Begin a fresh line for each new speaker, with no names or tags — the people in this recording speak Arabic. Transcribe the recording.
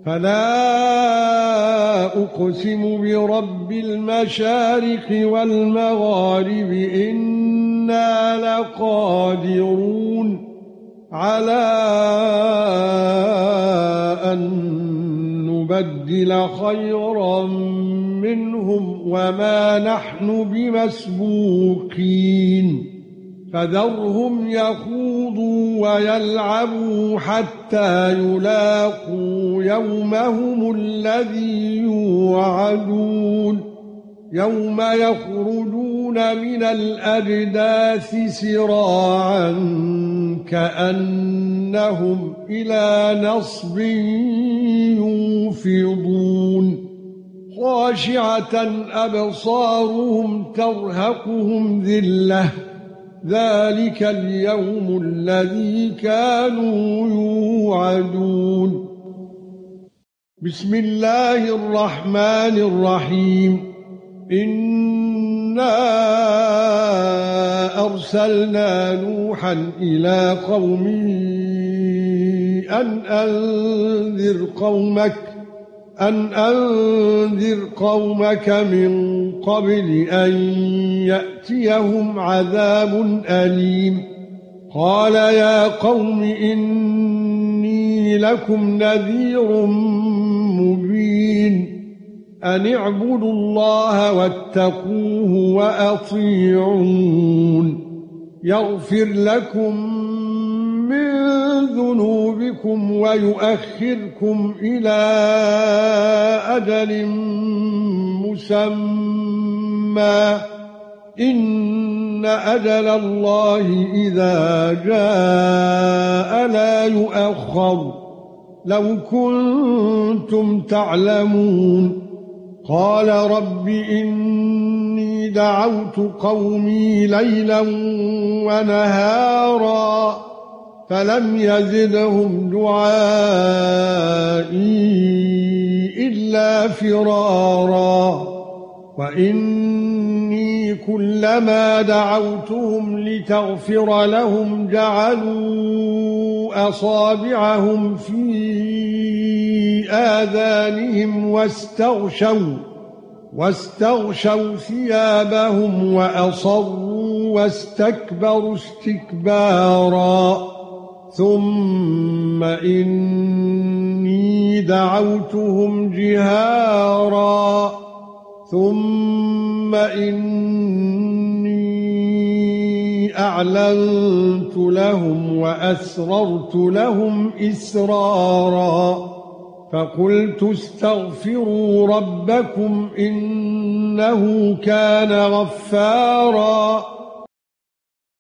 فلا أقسم برب المشارق والمغارب إنا لقادرون على أن نبدل خيرا منهم وما نحن بمسبوقين فذرهم يخوضوا ويلعبوا حتى يلاقوا يومهم الذي يوعدون يوم يخرجون من الأجداث سراعا كأنهم إلى نصب يوفضون خاشعة أبصارهم ترهقهم ذلة ذلك اليوم الذي كانوا يوعدون بسم الله الرحمن الرحيم إنا أرسلنا نوحا إلى قومه أن أنذر قومك من قبل أن يأتيهم عذاب أليم قال يا قوم إني لكم نذير مبين أن اعبدوا الله واتقوه وأطيعون يغفر لكم من ذنوبكم ويؤخركم إلى أجل مسمى إن أجل الله إذا جاء لا يؤخر لو كنتم تعلمون قال رب إني دعوت قومي ليلا ونهارا فلم يزدهم دعائي إلا فرارا وإني كلما دعوتهم لتغفر لهم جعلوا أصابعهم في آذانهم واستغشوا ثيابهم وأصروا واستكبروا استكبارا ثم إني دعوتهم جهارا ثم إني أعلنت لهم وأسررت لهم إسرارا فقلت استغفروا ربكم إنه كان غفارا